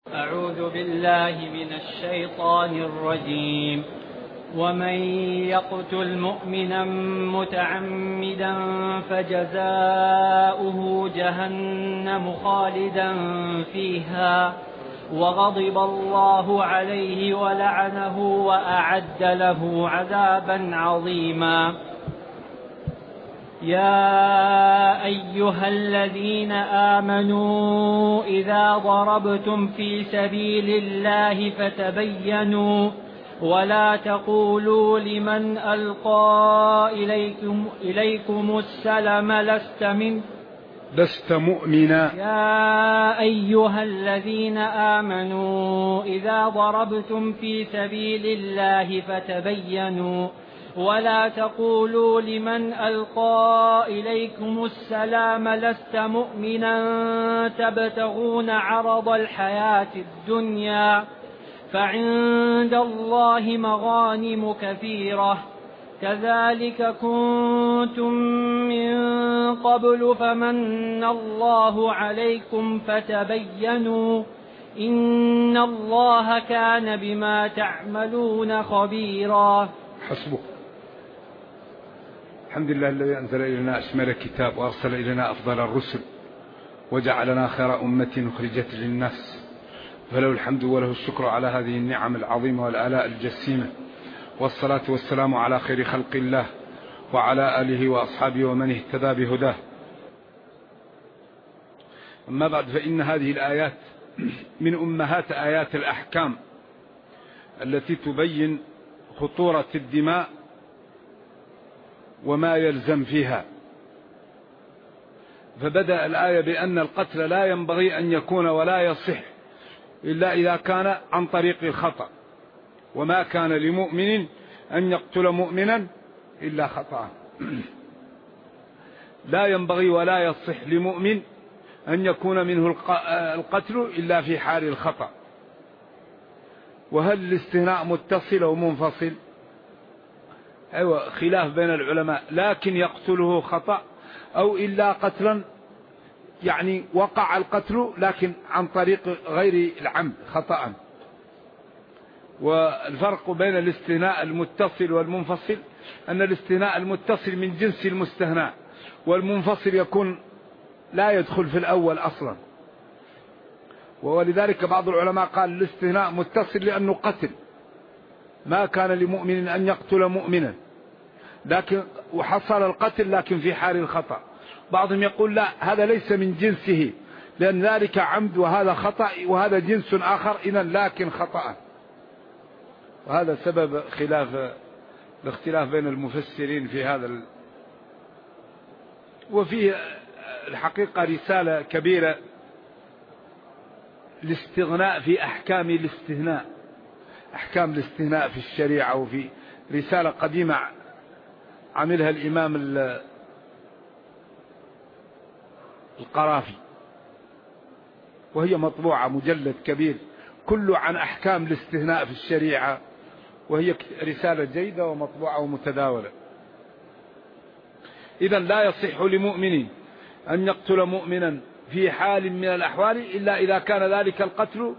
أعوذ بالله من الشيطان الرجيم. ومن يقتل مؤمنا متعمدا فجزاؤه جهنم خالدا فيها وغضب الله عليه ولعنه وأعد له عذابا عظيما. يا أيها الذين آمنوا إذا ضربتم في سبيل الله فتبينوا ولا تقولوا لمن ألقى إليكم السلم لست مؤمنا. يا أيها الذين آمنوا إذا ضربتم في سبيل الله فتبينوا ولا تقولوا لمن ألقى إليكم السلام لست مؤمنا تبتغون عرض الحياة الدنيا فعند الله مغانم كثيرة كذلك كنتم من قبل فمن الله عليكم فتبينوا إن الله كان بما تعملون خبيرا. حسبك. الحمد لله الذي أنزل إلينا أشمل الكتاب وأرسل إلينا أفضل الرسل وجعلنا خير أمة أخرجت للناس، فله الحمد وله الشكر على هذه النعم العظيمة والآلاء الجسيمة، والصلاة والسلام على خير خلق الله وعلى آله وأصحابه ومن اهتدى بهداه. أما بعد، فإن هذه الآيات من أمهات آيات الأحكام التي تبين خطورة الدماء وما يلزم فيها. فبدأ الآية بأن القتل لا ينبغي أن يكون ولا يصح إلا إذا كان عن طريق الخطأ، وما كان لمؤمن أن يقتل مؤمنا إلا خطأ. لا ينبغي ولا يصح لمؤمن أن يكون منه القتل إلا في حال الخطأ. وهل الاستثناء متصل أو منفصل؟ أيوة، خلاف بين العلماء، لكن يقتله خطأ أو إلا قتلا، يعني وقع القتل لكن عن طريق غير العمد خطأ. والفرق بين الاستثناء المتصل والمنفصل أن الاستثناء المتصل من جنس المستثنى، والمنفصل يكون لا يدخل في الأول أصلا. ولذلك بعض العلماء قال الاستثناء متصل لأنه قتل، ما كان لمؤمن أن يقتل مؤمنا، لكن وحصل القتل لكن في حال الخطأ. بعضهم يقول لا، هذا ليس من جنسه لأن ذلك عمد وهذا خطأ وهذا جنس آخر إذن لكن خطأ. وهذا سبب الاختلاف بين المفسرين في هذا. وفيه الحقيقة رسالة كبيرة الاستغناء في أحكام الاستثناء، أحكام الاستثناء في الشريعة، وفي رسالة قديمة عملها الإمام القرافي، وهي مطبوعة مجلد كبير كله عن أحكام الاستثناء في الشريعة، وهي رسالة جيدة ومطبوعة ومتداولة. إذن لا يصح لمؤمن أن يقتل مؤمنا في حال من الأحوال إلا إذا كان ذلك القتل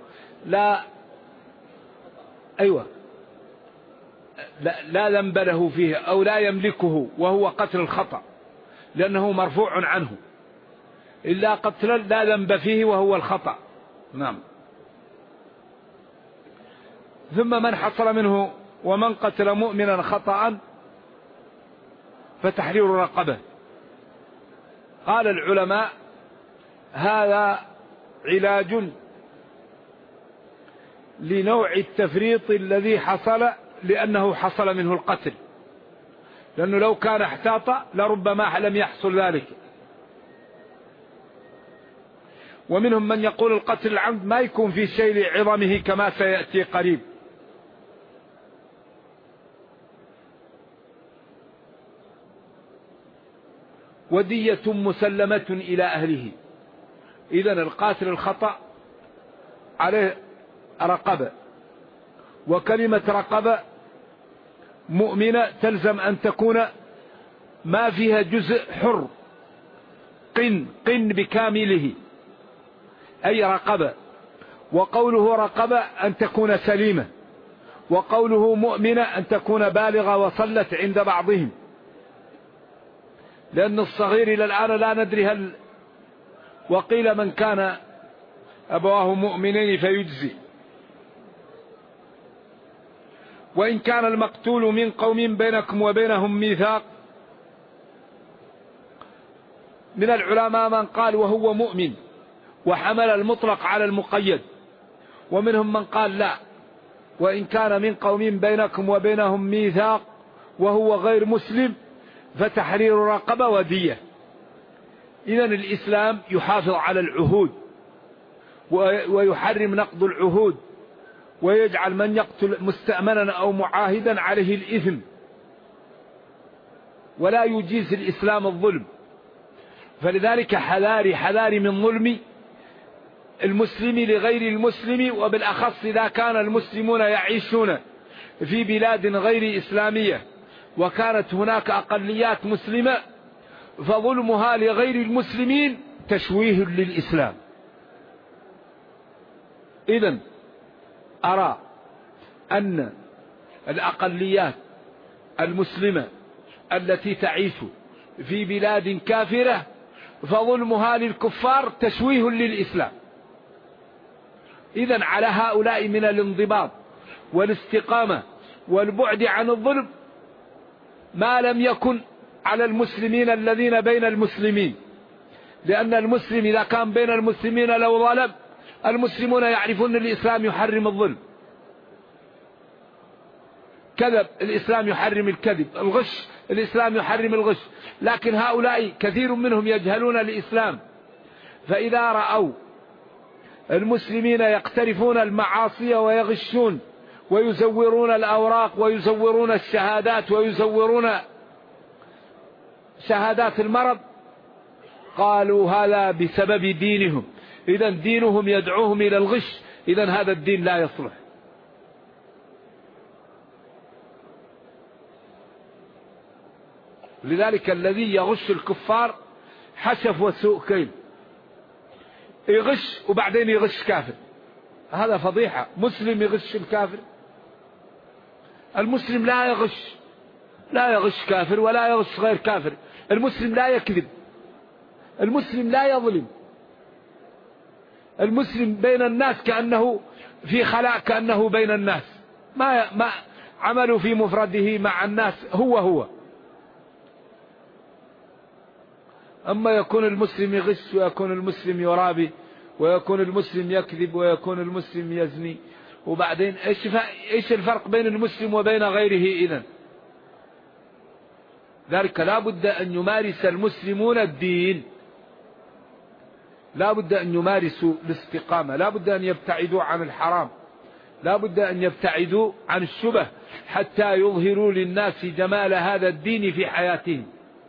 لا ذنب له فيه أو لا يملكه، وهو قتل الخطأ لأنه مرفوع عنه، إلا قتلا لا ذنب فيه وهو الخطأ. نعم. ثم من حصل منه ومن قتل مؤمنا خطأ فتحرير رقبة. قال العلماء هذا علاج لنوع التفريط الذي حصل لأنه حصل منه القتل، لأنه لو كان احتاط لربما لم يحصل ذلك. ومنهم من يقول القتل العمد ما يكون في شيء لعظمه كما سيأتي قريب. ودية مسلمة إلى أهله. إذن القاتل الخطأ عليه رقبة، وكلمة رقبة مؤمنة تلزم أن تكون ما فيها جزء حر، قن بكامله، أي رقبة. وقوله رقبة أن تكون سليمة، وقوله مؤمنة أن تكون بالغة وصلت عند بعضهم، لأن الصغير إلى الآن لا ندري هل، وقيل من كان أبواه مؤمنين فيجزي. وإن كان المقتول من قوم بينكم وبينهم ميثاق، من العلماء من قال وهو مؤمن وحمل المطلق على المقيد، ومنهم من قال لا، وإن كان من قوم بينكم وبينهم ميثاق وهو غير مسلم فتحرير رقبة ودية. إذن الإسلام يحافظ على العهود ويحرم نقض العهود، ويجعل من يقتل مستأمنا أو معاهدا عليه الإثم، ولا يجيز الإسلام الظلم. فلذلك حذاري من ظلم المسلم لغير المسلم، وبالأخص إذا كان المسلمون يعيشون في بلاد غير إسلامية وكانت هناك أقليات مسلمة، فظلمها لغير المسلمين تشويه للإسلام. إذن أرى أن الأقليات المسلمة التي تعيش في بلاد كافرة فظلمها للكفار تشويه للإسلام. إذن على هؤلاء من الانضباط والاستقامة والبعد عن الظلم ما لم يكن على المسلمين الذين بين المسلمين، لأن المسلم إذا كان بين المسلمين لو ظلم، المسلمون يعرفون الإسلام يحرم الظلم، كذب الإسلام يحرم الكذب، الغش الإسلام يحرم الغش، لكن هؤلاء كثير منهم يجهلون الإسلام، فإذا رأوا المسلمين يقترفون المعاصي ويغشون ويزورون الأوراق ويزورون الشهادات ويزورون شهادات المرض، قالوا هذا بسبب دينهم، إذن دينهم يدعوهم إلى الغش، إذن هذا الدين لا يصلح. لذلك الذي يغش الكفار حشف وسوء كيل، يغش وبعدين يغش كافر، هذا فضيحة. مسلم يغش الكافر؟ المسلم لا يغش كافر ولا يغش غير كافر. المسلم لا يكذب، المسلم لا يظلم، المسلم بين الناس كأنه في خلاء، كأنه بين الناس، ما عمله في مفرده مع الناس هو. أما يكون المسلم يغش، ويكون المسلم يرابي، ويكون المسلم يكذب، ويكون المسلم يزني، وبعدين إيش الفرق بين المسلم وبين غيره؟ إذن ذلك لا بد أن يمارس المسلمون الدين، لا بد أن يمارسوا الاستقامة، لا بد أن يبتعدوا عن الحرام، لا بد أن يبتعدوا عن الشبه حتى يظهروا للناس جمال هذا الدين في حياتهم.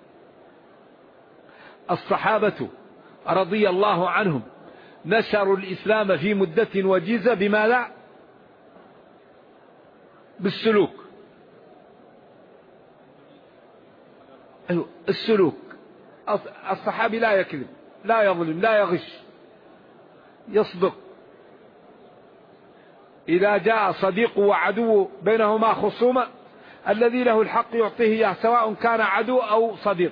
الصحابة رضي الله عنهم نشروا الإسلام في مدة وجيزة بماذا؟ بالسلوك. السلوك. الصحابي لا يكذب، لا يظلم، لا يغش، يصدق. إذا جاء صديق وعدو بينهما خصومة الذي له الحق يعطيه إياه، سواء كان عدو أو صديق.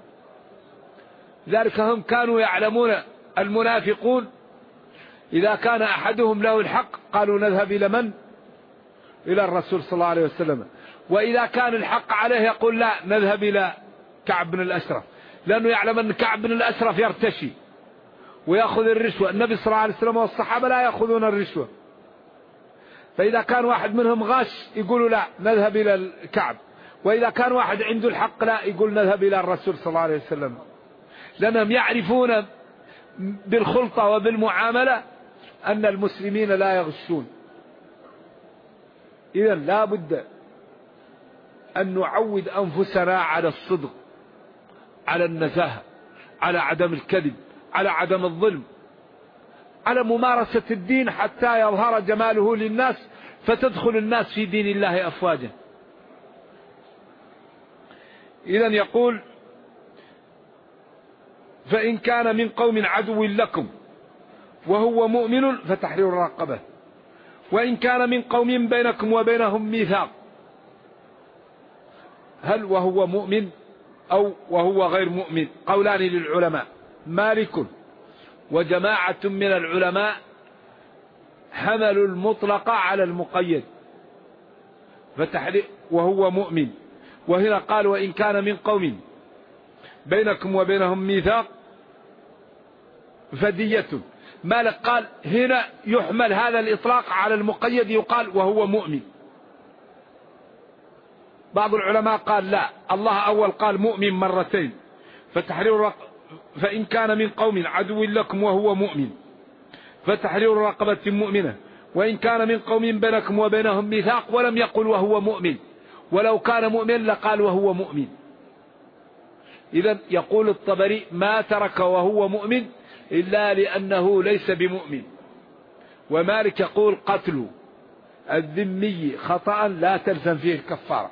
ذلك هم كانوا يعلمون، المنافقون إذا كان أحدهم له الحق قالوا نذهب إلى من؟ إلى الرسول صلى الله عليه وسلم. وإذا كان الحق عليه يقول لا، نذهب إلى كعب بن الأشرف، لأنه يعلم أن كعب بن الأشرف يرتشي ويأخذ الرشوة. النبي صلى الله عليه وسلم والصحابة لا يأخذون الرشوة، فإذا كان واحد منهم غاش يقولوا لا، نذهب إلى الكعب، وإذا كان واحد عنده الحق لا، يقول نذهب إلى الرسول صلى الله عليه وسلم، لأنهم يعرفون بالخلطة وبالمعاملة أن المسلمين لا يغشون. إذن لا بد أن نعود أنفسنا على الصدق، على النزاهة، على عدم الكذب، على عدم الظلم، على ممارسة الدين حتى يظهر جماله للناس، فتدخل الناس في دين الله أفواجا. إذن يقول فإن كان من قوم عدو لكم وهو مؤمن فتحرير رقبة. وإن كان من قوم بينكم وبينهم ميثاق، هل وهو مؤمن أو وهو غير مؤمن؟ قولان للعلماء. مالك وجماعة من العلماء حملوا المطلق على المقيد، فتحرير وهو مؤمن. وهنا قال وإن كان من قوم بينكم وبينهم ميثاق فدية. مالك قال هنا يحمل هذا الإطلاق على المقيد، يقال وهو مؤمن. بعض العلماء قال لا، الله أول قال مؤمن مرتين، فإن كان من قوم عدو لكم وهو مؤمن فتحرير رقبة مؤمنة. وإن كان من قوم بينكم وبينهم ميثاق، ولم يقل وهو مؤمن، ولو كان مؤمن لقال وهو مؤمن. إذن يقول الطبري ما ترك وهو مؤمن إلا لأنه ليس بمؤمن. ومالك يقول قتل الذمي خطأ لا تلزم فيه الكفارة.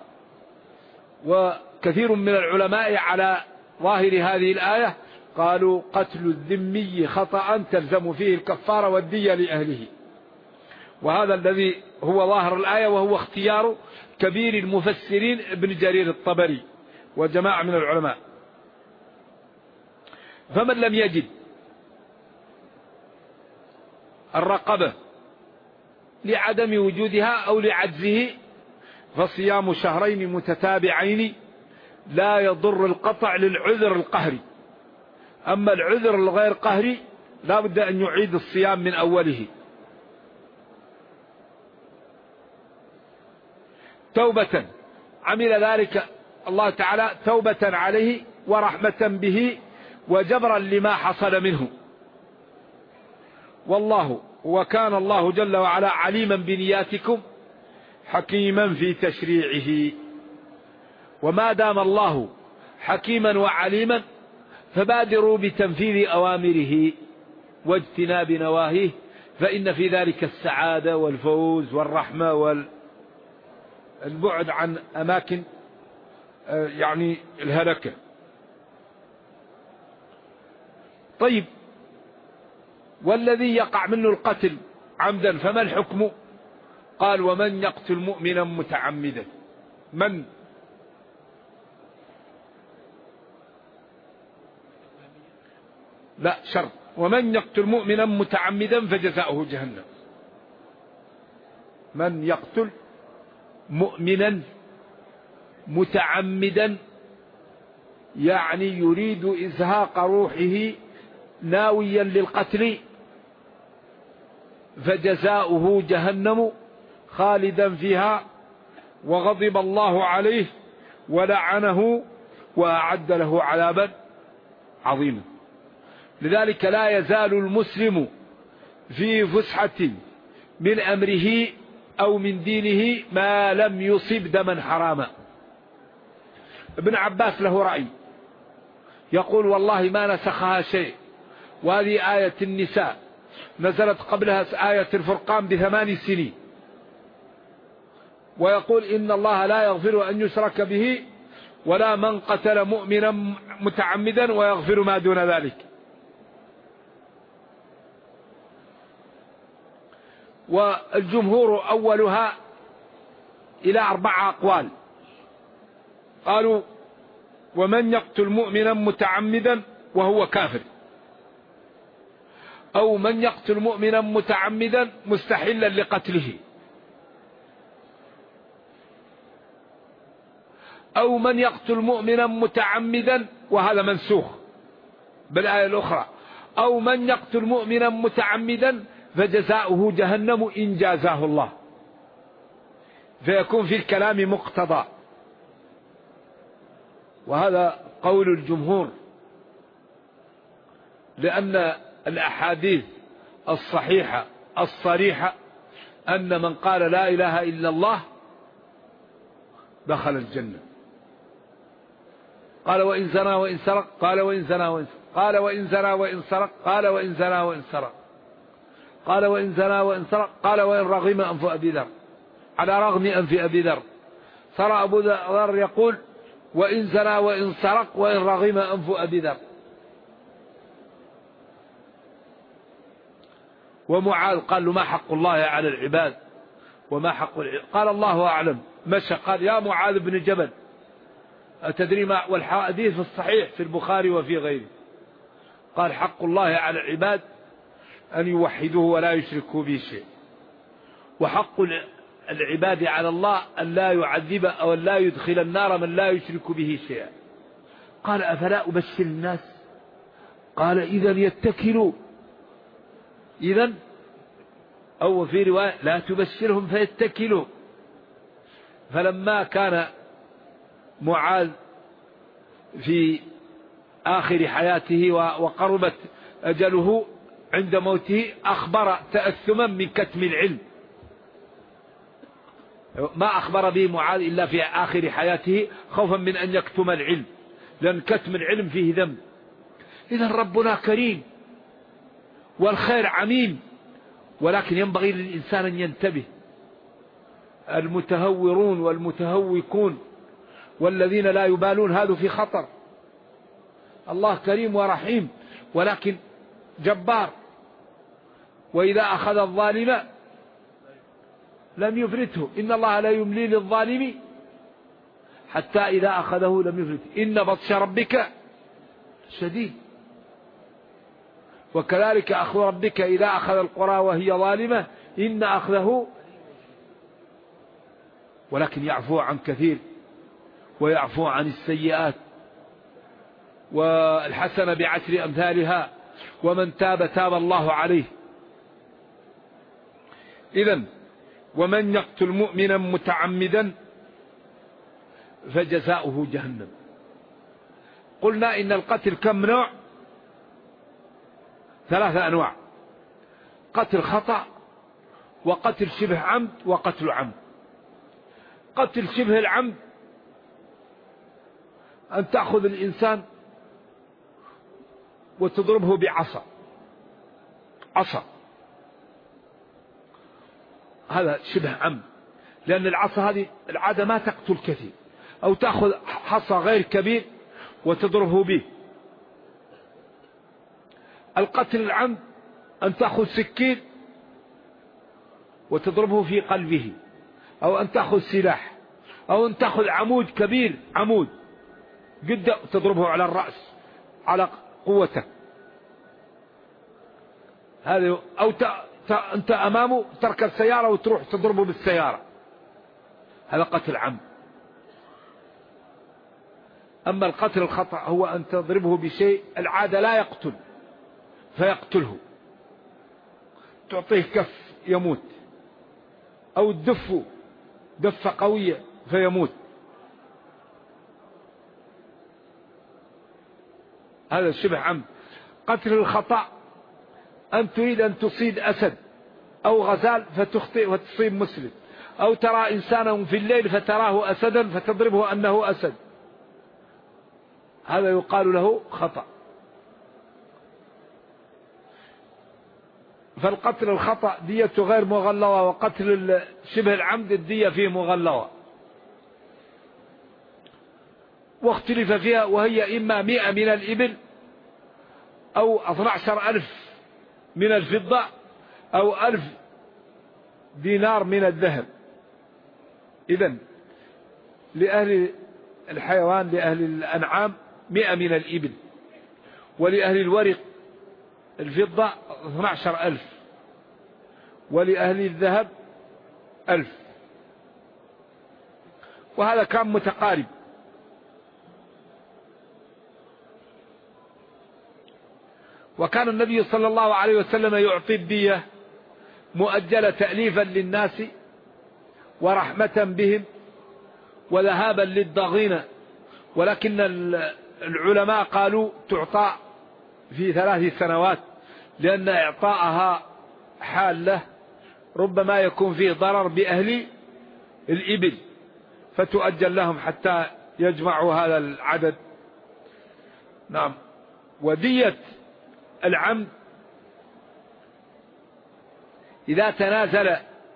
وكثير من العلماء على ظاهر هذه الآية قالوا قتل الذمي خطأ تلزم فيه الكفارة والدية لأهله، وهذا الذي هو ظاهر الآية، وهو اختيار كبير المفسرين ابن جرير الطبري وجماعة من العلماء. فمن لم يجد الرقبة لعدم وجودها أو لعجزه فصيام شهرين متتابعين لا يضر القطع للعذر القهري. أما العذر الغير قهري لا بد أن يعيد الصيام من أوله. توبة عمل ذلك الله تعالى توبة عليه ورحمة به وجبرا لما حصل منه. والله وكان الله جل وعلا عليما بنياتكم حكيما في تشريعه. وما دام الله حكيما وعليما فبادروا بتنفيذ أوامره واجتناب نواهيه، فإن في ذلك السعادة والفوز والرحمة والبعد عن أماكن يعني الهلكة. طيب، والذي يقع منه القتل عمدا فما الحكم؟ قال ومن يقتل مؤمنا متعمدا. من لا شرط، ومن يقتل مؤمنا متعمدا فجزاؤه جهنم. من يقتل مؤمنا متعمدا يعني يريد إزهاق روحه ناويا للقتل فجزاؤه جهنم خالدا فيها وغضب الله عليه ولعنه وأعد له عذابا عظيما. لذلك لا يزال المسلم في فسحة من أمره أو من دينه ما لم يصب دما حراما. ابن عباس له رأي يقول والله ما نسخها شيء، وهذه آية النساء نزلت قبلها آية الفرقان ب8 سنين، ويقول إن الله لا يغفر أن يشرك به ولا من قتل مؤمنا متعمدا ويغفر ما دون ذلك. والجمهور أولها إلى 4 أقوال. قالوا ومن يقتل مؤمنا متعمدا وهو كافر، أو من يقتل مؤمنا متعمدا مستحلا لقتله، أو من يقتل مؤمنا متعمدا وهذا منسوخ بالآية الأخرى، أو من يقتل مؤمنا متعمدا فجزاؤه جهنم إن جازاه الله، فيكون في الكلام مقتضى. وهذا قول الجمهور، لأن الأحاديث الصحيحة الصريحة أن من قال لا إله إلا الله دخل الجنة. قال وإن زنى وإن سرق، قال وإن زنى وإن سرق، قال وإن زنى وإن سرق، قال وإن زنى وإن سرق، قال وإن زنى وإن سرق، قال وإن رغم أنف أبي ذر، على رغم أنف أبي ذر. صار أبو ذر يقول وإن زنى وإن سرق وإن رغم أنف أبي ذر. ومعاذ قال له: ما حق الله على العباد وما حق العباد؟ قال: الله أعلم. مشى قال: يا معاذ بن جبل أتدري ما؟ والحديث في الصحيح في البخاري وفي غيره. قال: حق الله على العباد أن يوحدوه ولا يشركوا به شيء، وحق العباد على الله أن لا يعذب أو أن لا يدخل النار من لا يشرك به شيئا. قال: أفلا أبشر الناس؟ قال: إذا يتكلوا. إذا أو في رواية: لا تبشرهم فيتكلوا. فلما كان معاذ في آخر حياته وقربت أجله عند موته أخبر تأثما من كتم العلم، ما أخبر به معاذ إلا في آخر حياته خوفا من أن يكتم العلم، لأن كتم العلم فيه ذنب. إذا ربنا كريم والخير عميم، ولكن ينبغي للإنسان أن ينتبه. المتهورون والمتهوكون والذين لا يبالون هذا في خطر. الله كريم ورحيم ولكن جبار، وإذا أخذ الظالم لم يفلته، إن الله لا يملي للظالم حتى إذا أخذه لم يفلته، إن بطش ربك شديد. وكذلك أخذ ربك إذا أخذ القرى وهي ظالمة إن أخذه، ولكن يعفو عن كثير ويعفو عن السيئات، والحسنة بعشر أمثالها، ومن تاب تاب الله عليه. إذن ومن يقتل مؤمنا متعمدا فجزاؤه جهنم. قلنا إن القتل كم نوع؟ 3 أنواع: قتل خطأ، وقتل شبه عمد، وقتل عمد. قتل شبه العمد أن تأخذ الإنسان وتضربه بعصا، هذا شبه عمد، لأن العصا هذه العادة ما تقتل كثير. أو تأخذ حصى غير كبير وتضربه به. القتل العمد أن تأخذ سكين وتضربه في قلبه، أو أن تأخذ سلاح، أو أن تأخذ عمود كبير، عمود قد تضربه على الرأس على قوتك. هذا. أو أنت أمامه تركب سيارة وتروح تضربه بالسيارة، هذا قتل عمد. أما القتل الخطأ هو أن تضربه بشيء العادة لا يقتل فيقتله، تعطيه كف يموت، أو تدفه دفة قوية فيموت. هذا شبه عمد. قتل الخطأ أن تريد أن تصيد أسد أو غزال فتخطئ وتصيب مسلم، أو ترى إنسانا في الليل فتراه أسدا فتضربه أنه أسد، هذا يقال له خطأ. فالقتل الخطأ ديته غير مغلظة، وقتل شبه العمد الدية فيه مغلظة، واختلف فيها، وهي إما 100 من الإبل، أو 12,000 من الفضة، أو 1000 دينار من الذهب. إذن لأهل الحيوان، لأهل الأنعام 100 من الإبل، ولأهل الورق الفضة 12,000، ولأهل الذهب 1000. وهذا كان متقارب. وكان النبي صلى الله عليه وسلم يعطي الدية مؤجلة تأليفا للناس ورحمة بهم وذهابا للضغينة، ولكن العلماء قالوا تعطى في 3 سنوات، لأن إعطاءها حالة ربما يكون فيه ضرر بأهل الإبل، فتؤجل لهم حتى يجمعوا هذا العدد. نعم. ودية العمد إذا تنازل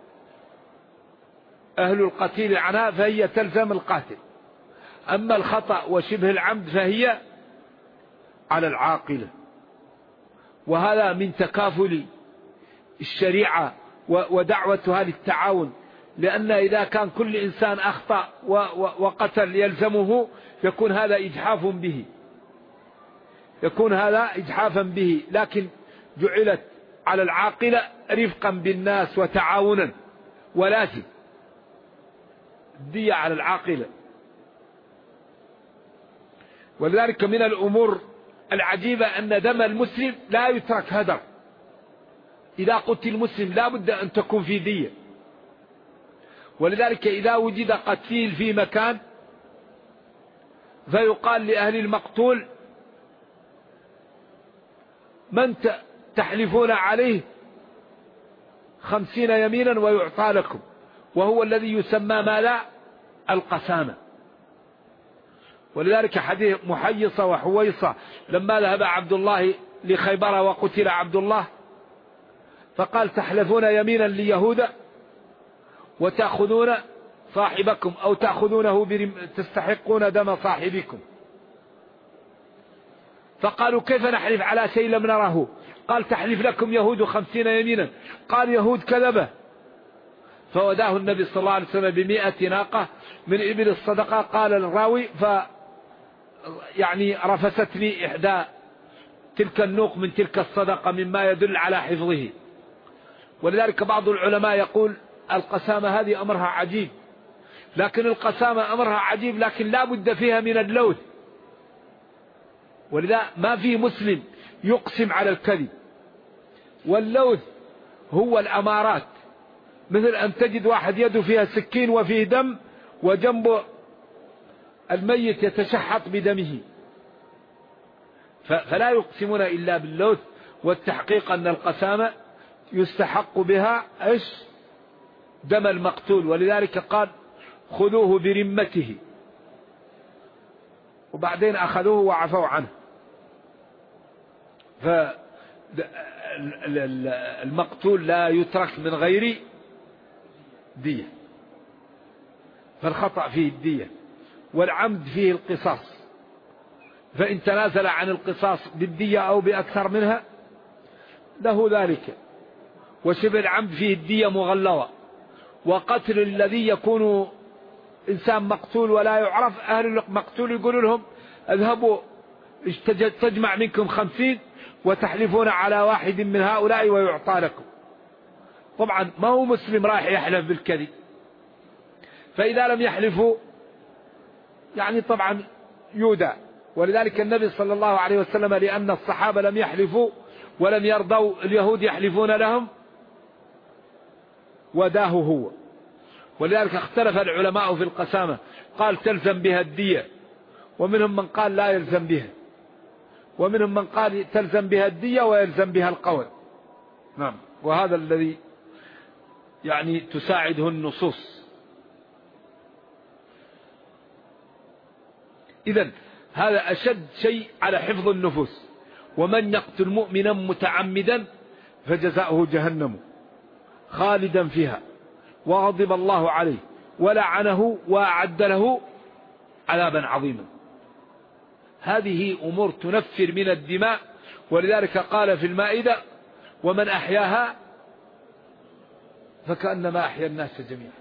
أهل القتيل عنها فهي تلزم القاتل. أما الخطأ وشبه العمد فهي على العاقلة، وهذا من تكافل الشريعة ودعوتها للتعاون، لأن إذا كان كل إنسان أخطأ وقتل يلزمه يكون هذا إجحاف به، يكون هذا إجحافا به. لكن جعلت على العاقلة رفقا بالناس وتعاونا، ولازم الدية على العاقلة. ولذلك من الأمور العجيبة أن دم المسلم لا يترك هدر. إذا قتل المسلم لا بد أن تكون في دية. ولذلك إذا وجد قتيل في مكان فيقال لأهل المقتول من تحلفون عليه 50 يمينا ويعطى لكم، وهو الذي يسمى ماذا؟ القسامة. ولذلك حديث محيصة وحويصة لما ذهب عبد الله لخيبر وقتل عبد الله فقال تحلفون يمينا ليهود وتأخذون صاحبكم أو تأخذونه تستحقون دم صاحبكم. فقالوا كيف نحلف على شيء لم نره؟ قال تحلف لكم يهود 50 يمينا. قال يهود كذبة. فوداه النبي صلى الله عليه وسلم ب100 ناقة من إبل الصدقة. قال الراوي يعني رفستني إحدى تلك النوق من تلك الصدقة، مما يدل على حفظه. ولذلك بعض العلماء يقول القسامة هذه أمرها عجيب، لكن القسامة أمرها عجيب لكن لا بد فيها من اللوث. ولذا ما في مسلم يقسم على الكذب. واللوث هو الأمارات، مثل أن تجد واحد يده فيها سكين وفيه دم وجنبه الميت يتشحط بدمه، فلا يقسمون إلا باللوث. والتحقيق أن القسامة يستحق بها دم المقتول. ولذلك قال خذوه برمته، وبعدين أخذوه وعفوا عنه. فالمقتول لا يترك من غير دية، فالخطأ فيه الدية، والعمد فيه القصاص. فإن تنازل عن القصاص بالدية أو بأكثر منها له ذلك. وشبه العمد فيه الدية مغلظة. وقتل الذي يكون إنسان مقتول ولا يعرف، أهل المقتول يقولوا لهم اذهبوا تجمع منكم 50 وتحلفون على واحد من هؤلاء ويعطى لكم. طبعا ما هو مسلم رايح يحلف بالكذب، فإذا لم يحلفوا يعني طبعا يودع. ولذلك النبي صلى الله عليه وسلم لأن الصحابة لم يحلفوا ولم يرضوا اليهود يحلفون لهم وداه هو. ولذلك اختلف العلماء في القسامة، قال تلزم بها الدية، ومنهم من قال لا يلزم بها، ومنهم من قال تلزم بها الدية ويلزم بها القول. نعم، وهذا الذي يعني تساعده النصوص. إذن هذا أشد شيء على حفظ النفوس. ومن يقتل مؤمنا متعمدا فجزاؤه جهنم خالدا فيها وغضب الله عليه ولعنه وأعد له عذابا عظيما. هذه أمور تنفر من الدماء. ولذلك قال في المائدة ومن أحياها فكأنما أحيا الناس جميعا.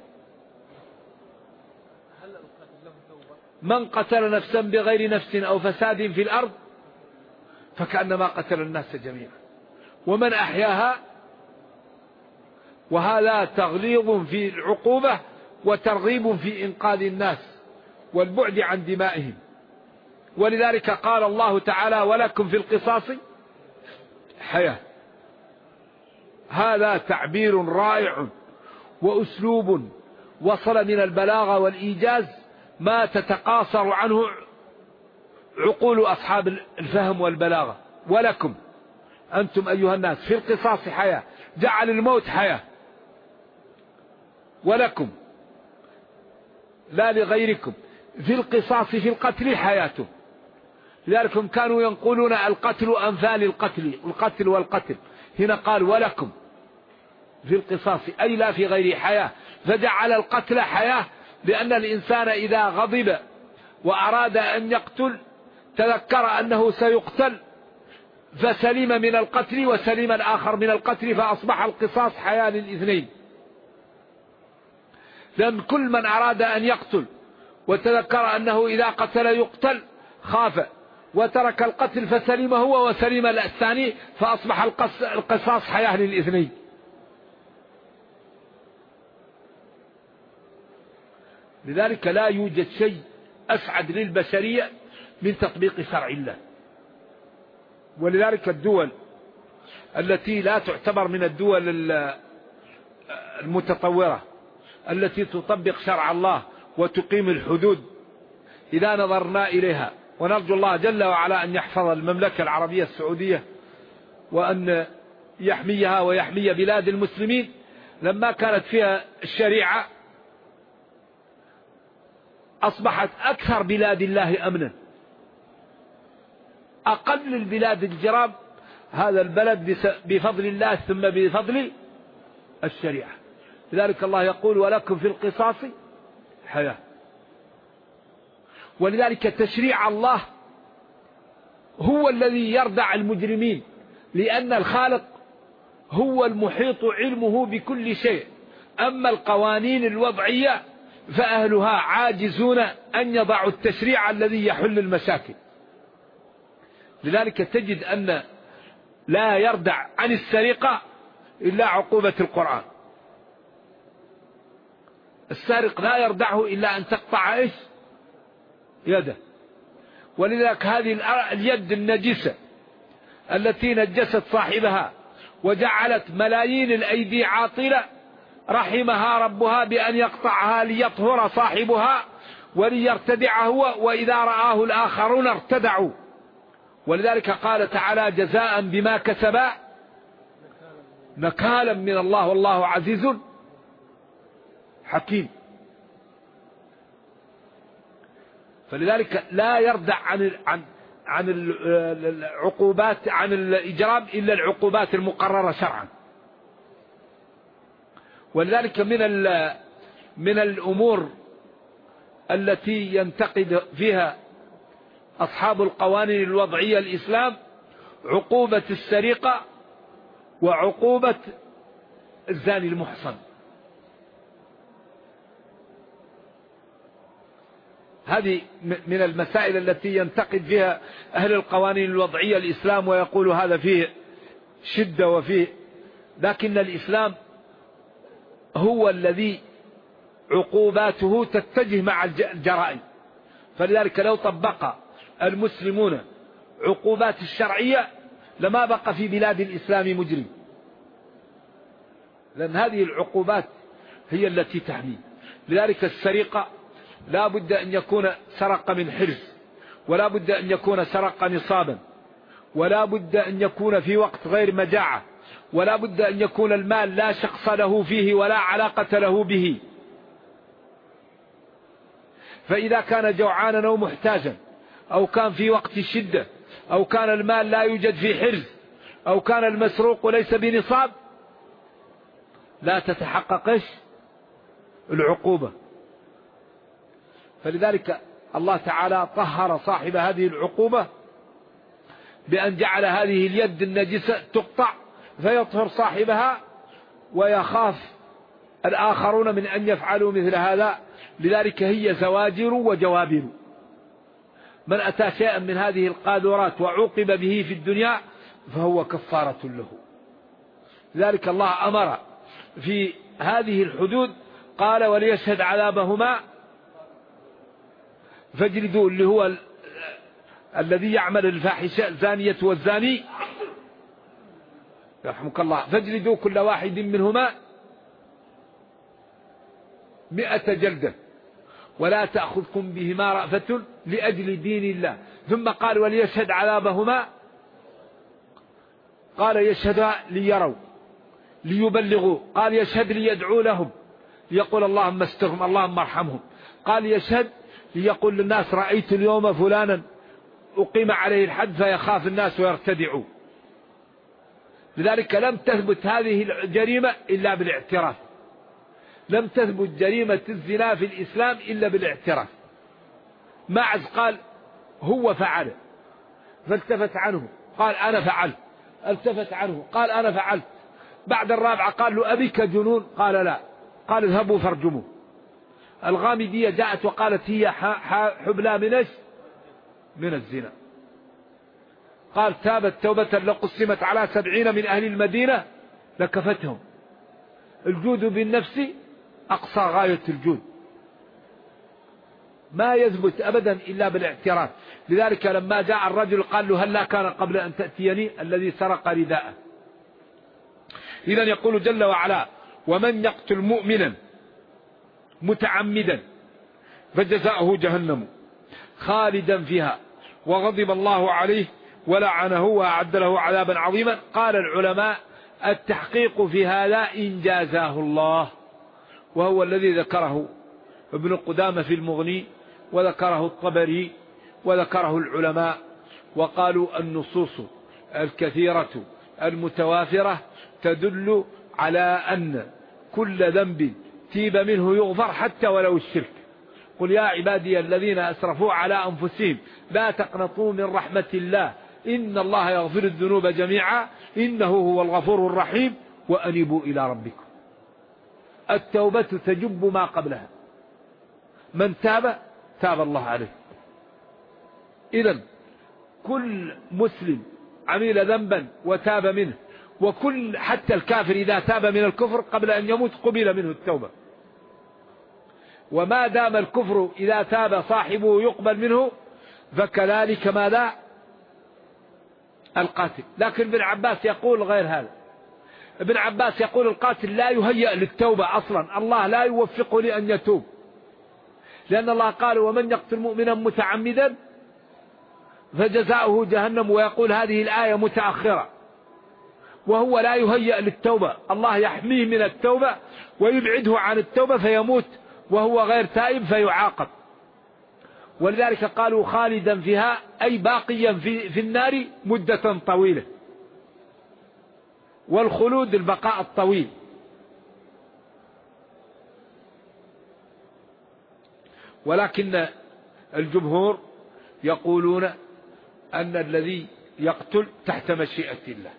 من قتل نفسا بغير نفس أو فساد في الأرض فكأنما قتل الناس جميعا. ومن أحياها، وهذا تغليظ في العقوبة وترغيب في إنقاذ الناس والبعد عن دمائهم. ولذلك قال الله تعالى ولكم في القصاص حياة. هذا تعبير رائع وأسلوب وصل من البلاغة والإيجاز ما تتقاصر عنه عقول أصحاب الفهم والبلاغة. ولكم أنتم أيها الناس في القصاص حياة، جعل الموت حياة. ولكم لا لغيركم في القصاص في القتل حياته. لذلك كانوا ينقلون القتل أمثال القتل والقتل. هنا قال ولكم في القصاص أي لا في غير حياة، فجعل القتل حياة، لأن الإنسان إذا غضب وأراد أن يقتل تذكر أنه سيقتل فسلم من القتل وسلم الآخر من القتل، فأصبح القصاص حياة للاثنين. لأن كل من أراد أن يقتل وتذكر أنه إذا قتل يقتل خاف وترك القتل فسلم هو وسلم الثاني، فأصبح القصاص حياة للاثنين. لذلك لا يوجد شيء أسعد للبشرية من تطبيق شرع الله. ولذلك الدول التي لا تعتبر من الدول المتطورة التي تطبق شرع الله وتقيم الحدود، إذا نظرنا إليها، ونرجو الله جل وعلا أن يحفظ المملكة العربية السعودية وأن يحميها ويحمي بلاد المسلمين، لما كانت فيها الشريعة أصبحت أكثر بلاد الله أمنا. أقل البلاد الجرام هذا البلد بفضل الله ثم بفضل الشريعة. لذلك الله يقول ولكم في القصاص حياة. ولذلك تشريع الله هو الذي يردع المجرمين، لأن الخالق هو المحيط علمه بكل شيء. أما القوانين الوضعية فأهلها عاجزون أن يضعوا التشريع الذي يحل المشاكل. لذلك تجد أن لا يردع عن السرقة إلا عقوبة القرآن. السارق لا يردعه إلا أن تقطع إيش؟ يده. ولذلك هذه اليد النجسة التي نجست صاحبها وجعلت ملايين الأيدي عاطلة، رحمها ربها بأن يقطعها ليطهر صاحبها وليرتدع هو، وإذا رآه الآخرون ارتدعوا. ولذلك قال تعالى جزاء بما كسبا نكالا من الله والله عزيز حكيم. فلذلك لا يردع عن العقوبات عن الإجرام إلا العقوبات المقررة شرعا. ولذلك من الأمور التي ينتقد فيها أصحاب القوانين الوضعية الإسلام عقوبة السرقة وعقوبة الزاني المحصن. هذه من المسائل التي ينتقد فيها أهل القوانين الوضعية الإسلام ويقول هذا فيه شدة وفيه، لكن الإسلام هو الذي عقوباته تتجه مع الجرائم. فلذلك لو طبق المسلمون عقوبات الشرعية لما بقى في بلاد الإسلام مجرم، لأن هذه العقوبات هي التي تحمي. لذلك السرقة لا بد أن يكون سرق من حرز، ولا بد أن يكون سرق نصابا، ولا بد أن يكون في وقت غير مجاعة، ولا بد أن يكون المال لا شخص له فيه ولا علاقة له به. فإذا كان جوعانا أو محتاجا، أو كان في وقت الشدة، أو كان المال لا يوجد في حرز، أو كان المسروق ليس بنصاب، لا تتحقق العقوبة. فلذلك الله تعالى طهر صاحب هذه العقوبة بأن جعل هذه اليد النجسة تقطع فيطهر صاحبها، ويخاف الآخرون من أن يفعلوا مثل هذا. لذلك هي زواجر وجوابر. من أتى شيئا من هذه القاذورات وعوقب به في الدنيا فهو كفارة له. لذلك الله أمر في هذه الحدود قال وليشهد عذابهما فاجلدوا، اللي هو الذي يعمل الفاحشة الزانية والزاني يرحمك الله، فاجلدوا كل واحد منهما 100 جلدة ولا تأخذكم بهما رأفة لأجل دين الله. ثم قال وليشهد عذابهما، قال يشهد ليروا ليبلغوا، قال يشهد ليدعو لهم ليقول اللهم استرهم اللهم ارحمهم، قال يشهد ليقول للناس رأيت اليوم فلانا أقيم عليه الحد فيخاف الناس ويرتدعوا. لذلك لم تثبت هذه الجريمة إلا بالاعتراف. لم تثبت جريمة الزنا في الإسلام إلا بالاعتراف. معز قال هو فعل، فالتفت عنه قال أنا فعلت. التفت عنه قال أنا فعلت. بعد الرابعة قال له أبيك جنون؟ قال لا. قال اذهبوا فارجموه. الغامدية جاءت وقالت هي حبلى من الزنا. قال تابت توبة لو قسمت على 70 من أهل المدينة لكفتهم. الجود بالنفس أقصى غاية الجود، ما يثبت أبدا إلا بالاعتراف. لذلك لما جاء الرجل قال له هل لا كان قبل أن تأتيني الذي سرق رداءه. إذن يقول جل وعلا ومن يقتل مؤمنا متعمدا فجزاؤه جهنم خالدا فيها وغضب الله عليه ولعنه وأعد له عذابا عظيما. قال العلماء التحقيق في هذا إن جازاه الله، وهو الذي ذكره ابن قدامة في المغني وذكره الطبري وذكره العلماء، وقالوا النصوص الكثيرة المتوافرة تدل على أن كل ذنب تيب منه يغفر حتى ولو الشرك. قل يا عبادي الذين أسرفوا على أنفسهم لا تقنطوا من رحمة الله إن الله يغفر الذنوب جميعا إنه هو الغفور الرحيم وأنيبوا إلى ربكم. التوبة تجب ما قبلها، من تاب تاب الله عليه. إذن كل مسلم عمل ذنبا وتاب منه، وكل حتى الكافر إذا تاب من الكفر قبل أن يموت قبل منه التوبة. وما دام الكفر إذا تاب صاحبه يقبل منه، فكذلك ماذا القاتل. لكن ابن عباس يقول غير هذا. ابن عباس يقول القاتل لا يهيأ للتوبة أصلا، الله لا يوفقه لأن يتوب، لأن الله قال ومن يقتل مؤمنا متعمدا فجزاؤه جهنم، ويقول هذه الآية متأخرة، وهو لا يهيأ للتوبة. الله يحميه من التوبة ويبعده عن التوبة فيموت وهو غير تائب فيعاقب. ولذلك قالوا خالدا فيها أي باقيا في النار مدة طويلة، والخلود البقاء الطويل. ولكن الجمهور يقولون أن الذي يقتل تحت مشيئة الله،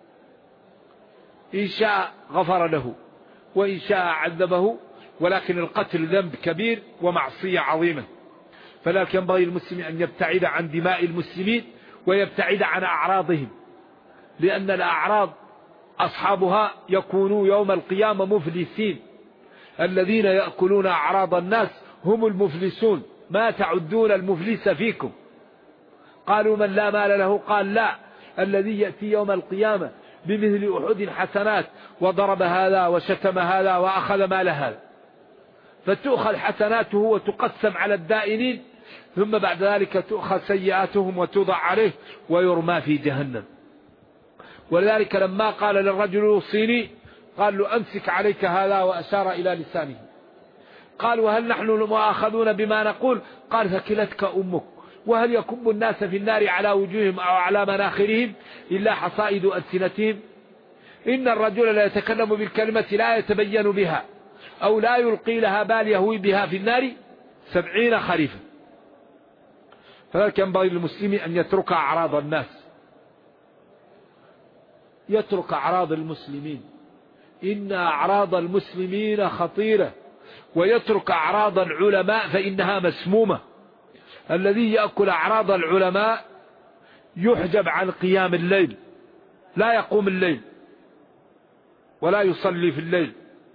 إن شاء غفر له وإن شاء عذبه، ولكن القتل ذنب كبير ومعصية عظيمة. فلذلك ينبغي المسلم أن يبتعد عن دماء المسلمين ويبتعد عن أعراضهم، لأن الأعراض أصحابها يكونوا يوم القيامة مفلسين. الذين يأكلون أعراض الناس هم المفلسون، ما تعدون المفلس فيكم. قالوا من لا مال له؟ قال لا، الذي يأتي يوم القيامة بمثل أحد حسنات وضرب هذا وشتم هذا وأخذ مال هذا، فتؤخذ حسناته وتقسم على الدائنين، ثم بعد ذلك تؤخذ سيئاتهم وتوضع عليه ويرمى في جهنم. ولذلك لما قال للرجل الصيني قال له أمسك عليك هذا وأشار إلى لسانه. قال وهل نحن مؤاخذون بما نقول؟ قال ثكلتك أمك. وهل يكب الناس في النار على وجوههم أو على مناخرهم إلا حصائد ألسنتهم؟ إن الرجل لا يتكلم بالكلمة لا يتبين بها أو لا يلقي لها بال يهوي بها في النار 70 خريفا. فذلك ينبغي للمسلم أن يترك أعراض الناس، يترك أعراض المسلمين، إن أعراض المسلمين خطيرة، ويترك أعراض العلماء فإنها مسمومة. الذي يأكل أعراض العلماء يحجب عن قيام الليل، لا يقوم الليل ولا يصلي في الليل،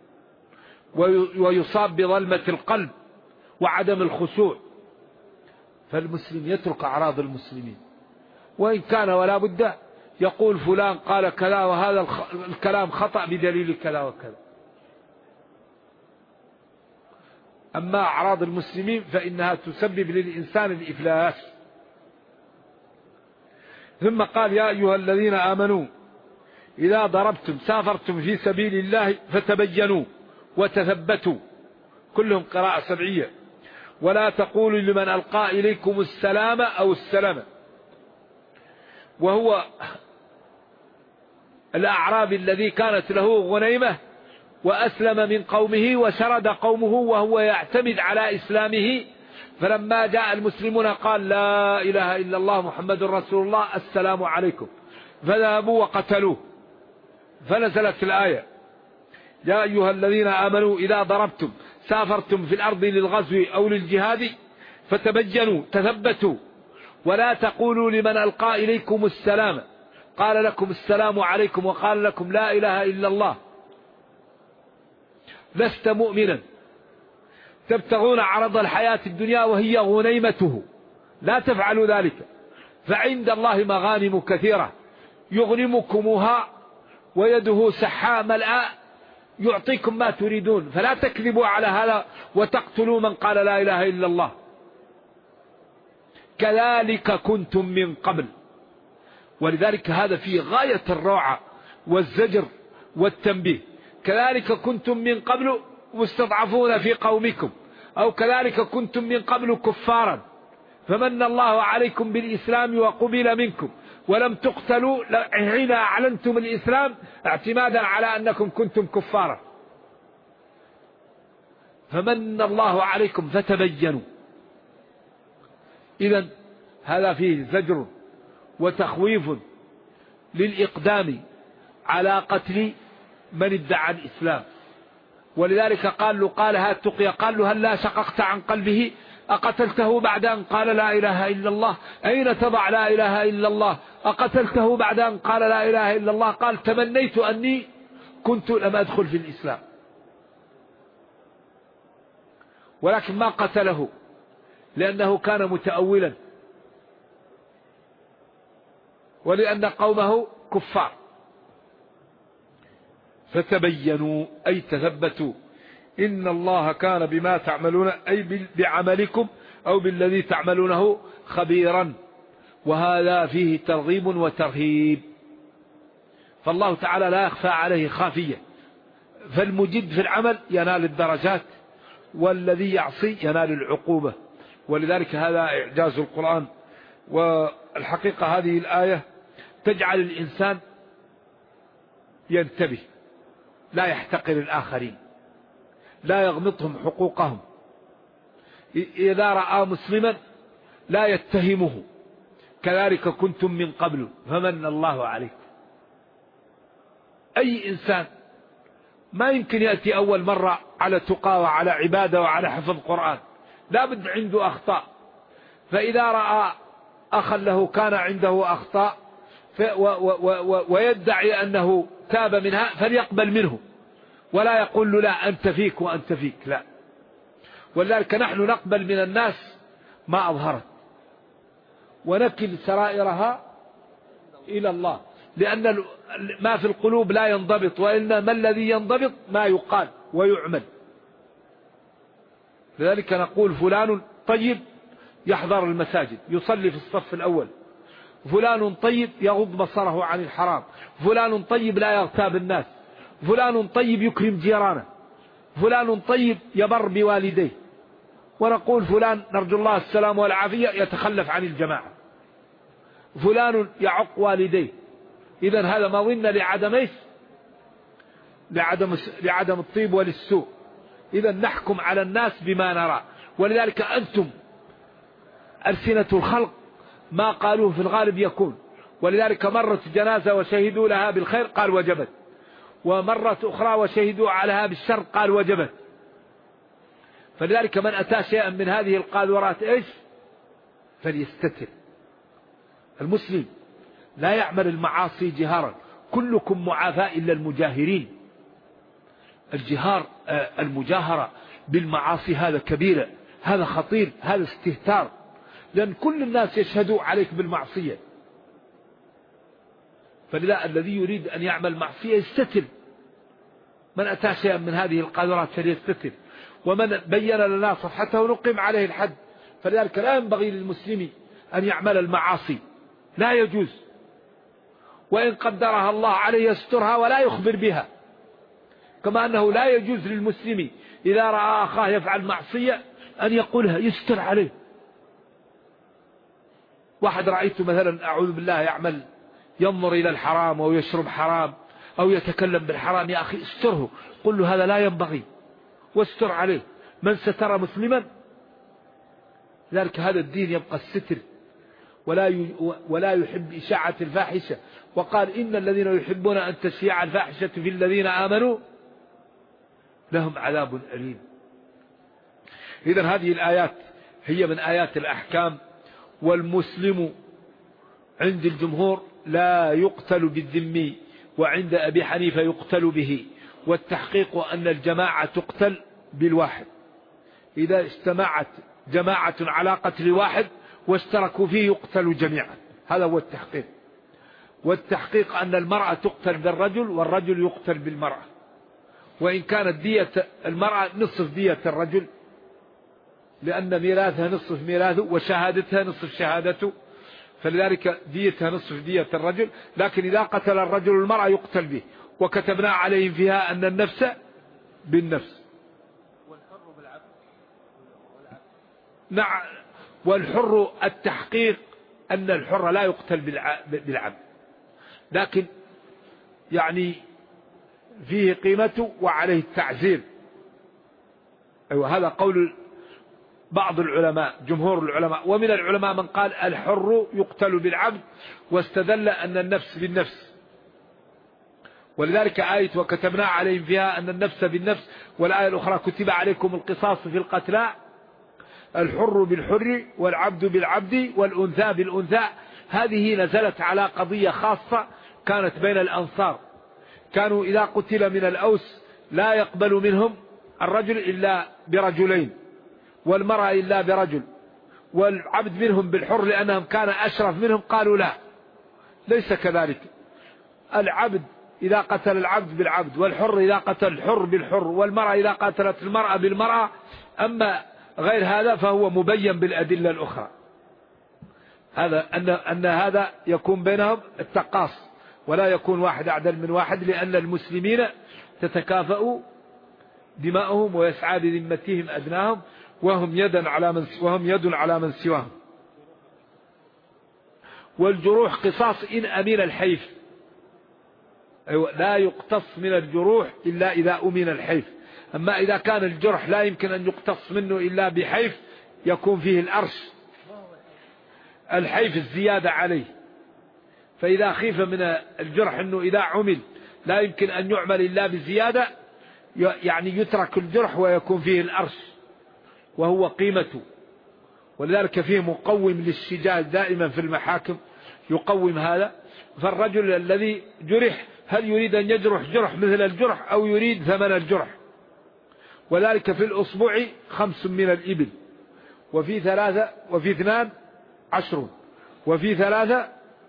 ويصاب بظلمة القلب وعدم الخشوع. فالمسلم يترك أعراض المسلمين، وإن كان ولا بد يقول فلان قال كذا وهذا الكلام خطأ بدليل كذا وكذا. أما أعراض المسلمين فإنها تسبب للإنسان الإفلاس. ثم قال يا أيها الذين آمنوا إذا ضربتم سافرتم في سبيل الله فتبينوا وتثبتوا، كلهم قراءة سبعية. ولا تقولوا لمن ألقى إليكم السلام أو السلام، وهو الأعرابي الذي كانت له غنيمة وأسلم من قومه وشرد قومه وهو يعتمد على إسلامه، فلما جاء المسلمون قال لا إله إلا الله محمد رسول الله السلام عليكم. فذهبوا وقتلوه، فنزلت الآية: يا أيها الذين آمنوا إذا ضربتم سافرتم في الأرض للغزو أو للجهاد فتبينوا تثبتوا ولا تقولوا لمن ألقى إليكم السلام قال لكم السلام عليكم وقال لكم لا إله إلا الله لست مؤمنا تبتغون عرض الحياة الدنيا وهي غنيمته، لا تفعلوا ذلك فعند الله مغانم كثيرة يغنمكمها ويده سحاء ملآ يعطيكم ما تريدون، فلا تكذبوا على هذا وتقتلوا من قال لا إله إلا الله. كذلك كنتم من قبل. ولذلك هذا فيه غاية الروعة والزجر والتنبيه. كذلك كنتم من قبل مستضعفون في قومكم، أو كذلك كنتم من قبل كفارا فمن الله عليكم بالإسلام وقبل منكم ولم تقتلوا حين أعلنتم الإسلام اعتمادا على أنكم كنتم كفارا، فمن الله عليكم فتبينوا. إذن هذا فيه زجر وتخويف للإقدام على قتل من ادعى الإسلام. ولذلك قالها التقية، قال له هل لا شققت عن قلبه أقتلته بعد أن قال لا إله إلا الله؟ أين تضع لا إله إلا الله؟ أقتلته بعد أن قال لا إله إلا الله؟ قال تمنيت أني كنت لم أدخل في الإسلام، ولكن ما قتله لأنه كان متأولا ولأن قومه كفار. فتبينوا أي تثبتوا إن الله كان بما تعملون أي بعملكم أو بالذي تعملونه خبيرا. وهذا فيه ترغيب وترهيب، فالله تعالى لا يخفى عليه خافية، فالمجد في العمل ينال الدرجات والذي يعصي ينال العقوبة. ولذلك هذا إعجاز القرآن. والحقيقة هذه الآية تجعل الإنسان ينتبه، لا يحتقر الآخرين، لا يغمطهم حقوقهم، إذا رأى مسلما لا يتهمه. كذلك كنتم من قبل فمن الله عليكم. أي إنسان ما يمكن يأتي أول مرة على تقى وعلى عبادة وعلى حفظ قرآن، لا بد عنده أخطاء، فإذا رأى أخا له كان عنده أخطاء ويدعي أنه تاب منها فليقبل منه ولا يقول له لا أنت فيك وأنت فيك، لا. ولذلك نحن نقبل من الناس ما أظهرت ونكل سرائرها إلى الله، لأن ما في القلوب لا ينضبط، وإنما الذي ينضبط ما يقال ويعمل. لذلك نقول فلان طيب يحضر المساجد يصلي في الصف الأول، فلان طيب يغض بصره عن الحرام، فلان طيب لا يغتاب الناس، فلان طيب يكرم جيرانه، فلان طيب يبر بوالديه. ونقول فلان نرجو الله السلام والعافية يتخلف عن الجماعة، فلان يعق والديه. إذن هذا مظنة لعدم ايش؟ لعدم الطيب وللسوء. إذن نحكم على الناس بما نرى. ولذلك أنتم ألسنة الخلق ما قالوه في الغالب يكون. ولذلك مرت جنازة وشهدوا لها بالخير قال وجبت، ومرت أخرى وشهدوا عليها بالشر قال وجبت. فلذلك من أتى شيئا من هذه القاذورات ايش؟ فليستتر. المسلم لا يعمل المعاصي جهارا، كلكم معافى إلا المجاهرين. المجاهرة بالمعاصي هذا كبيرة، هذا خطير، هذا استهتار، لأن كل الناس يشهدوا عليك بالمعصية. فلذا الذي يريد أن يعمل معصية يستتر. من أتى شيئا من هذه القاذورات فليستتر، ومن بين لنا صفحته نقيم عليه الحد. فلذلك لا ينبغي للمسلم أن يعمل المعاصي، لا يجوز، وإن قدرها الله عليه يسترها ولا يخبر بها. كما أنه لا يجوز للمسلم إذا رأى أخاه يفعل معصية أن يقولها، يستر عليه. واحد رأيته مثلا أعوذ بالله ينظر إلى الحرام أو يشرب حرام أو يتكلم بالحرام، يا أخي استره، قل له هذا لا ينبغي واستر عليه. من ستر مسلما، ذلك هذا الدين يبقى الستر ولا يحب إشاعة الفاحشة، وقال إن الذين يحبون أن تشيع الفاحشة في الذين آمنوا لهم عذاب أليم. إذن هذه الآيات هي من آيات الأحكام. والمسلم عند الجمهور لا يقتل بالذمي، وعند أبي حنيفة يقتل به، والتحقيق أن الجماعة تقتل بالواحد. إذا اجتمعت جماعة على قتل واحد واشتركوا فيه يقتلوا جميعا، هذا هو التحقيق. والتحقيق أن المرأة تقتل بالرجل والرجل يقتل بالمرأة، وإن كانت دية المرأة نصف دية الرجل، لأن ميراثها نصف ميراثه وشهادتها نصف شهادته، فلذلك ديتها نصف دية الرجل. لكن إذا قتل الرجل المرأة يقتل به. وكتبنا عليهم فيها أن النفس بالنفس. نعم. والحر التحقيق أن الحر لا يقتل بالعبد، لكن يعني فيه قيمته وعليه التعزير. أيوة، هذا قول بعض العلماء جمهور العلماء. ومن العلماء من قال الحر يقتل بالعبد، واستدل أن النفس بالنفس، ولذلك آية وكتبنا عليهم فيها أن النفس بالنفس، والآية الأخرى كتب عليكم القصاص في القتلى، الحر بالحر والعبد بالعبد والأنثى بالأنثى. هذه نزلت على قضية خاصة كانت بين الأنصار، كانوا إذا قتل من الأوس لا يقبل منهم الرجل إلا برجلين، والمرأة إلا برجل، والعبد منهم بالحر لأنهم كان أشرف منهم. قالوا لا، ليس كذلك. العبد إذا قتل العبد بالعبد، والحر إذا قتل الحر بالحر، والمرأة إذا قتلت المرأة بالمرأة. أما غير هذا فهو مبين بالأدلة الأخرى. هذا أن هذا يكون بينهم التقاص، ولا يكون واحد أعدل من واحد، لأن المسلمين تتكافأ دماؤهم ويسعى بذمتهم أدناهم، وهم يد على من سواهم. والجروح قصاص إن أمين الحيف. أيوة، لا يقتص من الجروح إلا إذا أمين الحيف. أما إذا كان الجرح لا يمكن أن يقتص منه إلا بحيف يكون فيه الأرش. الحيف الزيادة عليه، فإذا خيف من الجرح أنه إذا عمل لا يمكن أن يعمل إلا بزيادة، يعني يترك الجرح ويكون فيه الأرش وهو قيمته. ولذلك فيه مقوم للشجاج دائما في المحاكم يقوم هذا. فالرجل الذي جرح هل يريد أن يجرح جرح مثل الجرح أو يريد ثمن الجرح؟ وذلك في الأصبع 5 من الإبل، وفي 3 وفي 2 10، وفي 3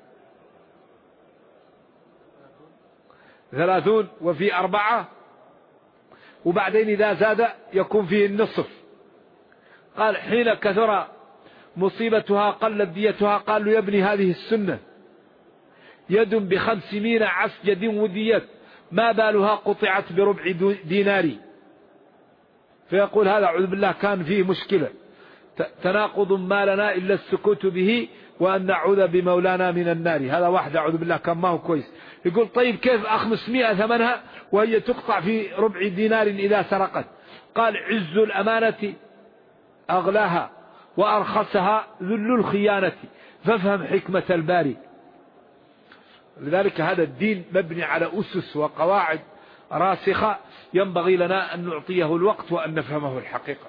30، وفي 4، وبعدين إذا زاد يكون فيه النصف. قال حين كثر مصيبتها قلت ديتها، قالوا يا ابني هذه السنة، يد ب500 عسجد وديت، ما بالها قطعت بربع ديناري. فيقول هذا أعوذ بالله كان فيه مشكلة، تناقض ما لنا إلا السكوت به وأن نعوذ بمولانا من النار. هذا واحد أعوذ بالله كان ما هو كويس. يقول طيب كيف 500 ثمنها وهي تقطع في ربع دينار إذا سرقت؟ قال عز الأمانة أغلاها وأرخصها ذل الخيانة، فافهم حكمة الباري. لذلك هذا الدين مبني على أسس وقواعد راسخة، ينبغي لنا أن نعطيه الوقت وأن نفهمه الحقيقة.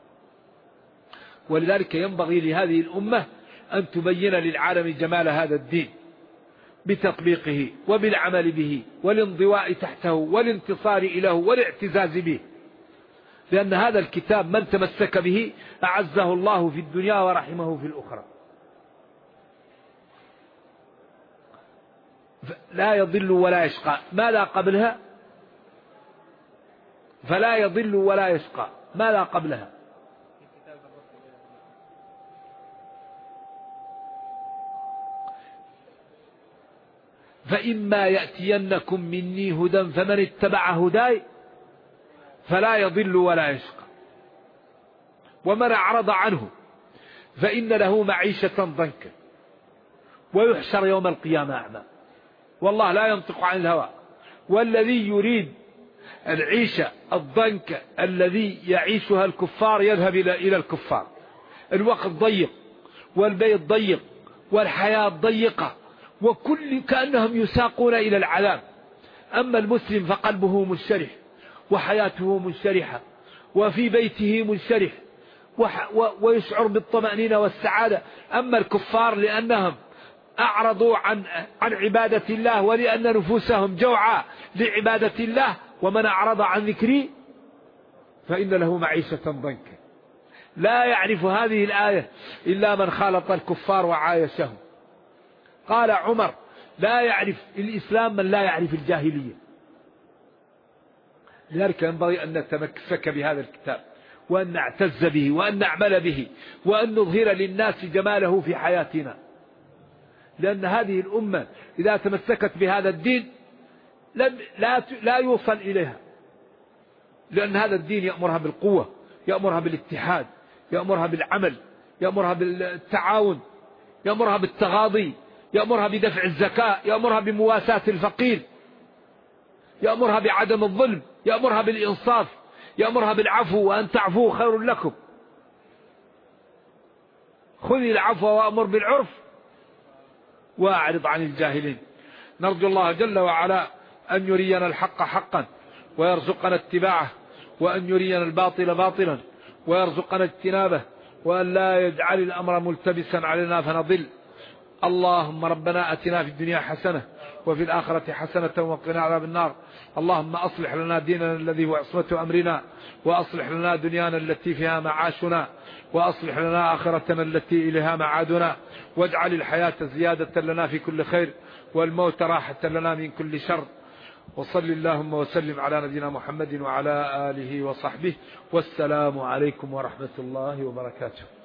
ولذلك ينبغي لهذه الأمة أن تبين للعالم جمال هذا الدين بتطبيقه وبالعمل به والانضواء تحته والانتصار إليه والاعتزاز به، لأن هذا الكتاب من تمسك به أعزه الله في الدنيا ورحمه في الأخرى. لا يضل ولا يشقى. ماذا قبلها؟ فلا يضل ولا يشقى. ماذا قبلها؟ فإما يأتينكم مني هدى فمن اتبع هداي فلا يضل ولا يشقى، ومن أعرض عنه فإن له معيشة ضنكا ويحشر يوم القيامة أعمى. والله لا ينطق عن الهوى. والذي يريد العيشة الضنك الذي يعيشها الكفار يذهب إلى الكفار. الوقت ضيق والبيت ضيق والحياة ضيقة كأنهم يساقون إلى العذاب. أما المسلم فقلبه منشرح وحياته منشرحة وفي بيته منشرح ويشعر بالطمأنينة والسعادة. أما الكفار لأنهم أعرضوا عن عبادة الله ولأن نفوسهم جوعى لعبادة الله، ومن أعرض عن ذكري فإن له معيشة ضنكا. لا يعرف هذه الآية إلا من خالط الكفار وعايشهم. قال عمر: لا يعرف الإسلام من لا يعرف الجاهلية. لذلك ينبغي أن نتمسك بهذا الكتاب وأن نعتز به وأن نعمل به وأن نظهر للناس جماله في حياتنا، لأن هذه الأمة إذا تمسكت بهذا الدين لا يوصل إليها، لأن هذا الدين يأمرها بالقوة، يأمرها بالاتحاد، يأمرها بالعمل، يأمرها بالتعاون، يأمرها بالتغاضي، يأمرها بدفع الزكاة، يأمرها بمواساة الفقير، يأمرها بعدم الظلم، يأمرها بالإنصاف، يأمرها بالعفو، وأن تعفوا خير لكم. خذ العفو وأمر بالعرف وأعرض عن الجاهلين. نرجو الله جل وعلا أن يرينا الحق حقا ويرزقنا اتباعه، وأن يرينا الباطل باطلا ويرزقنا اجتنابه، وأن لا يجعل الأمر ملتبسا علينا فنضل. اللهم ربنا أتنا في الدنيا حسنة وفي الآخرة حسنة وقنا عذاب النار. اللهم أصلح لنا ديننا الذي هو عصمة أمرنا، وأصلح لنا دنيانا التي فيها معاشنا، وأصلح لنا آخرتنا التي إليها معادنا، واجعل الحياة زيادة لنا في كل خير والموت راحة لنا من كل شر. وصل اللهم وسلم على نبينا محمد وعلى آله وصحبه، والسلام عليكم ورحمة الله وبركاته.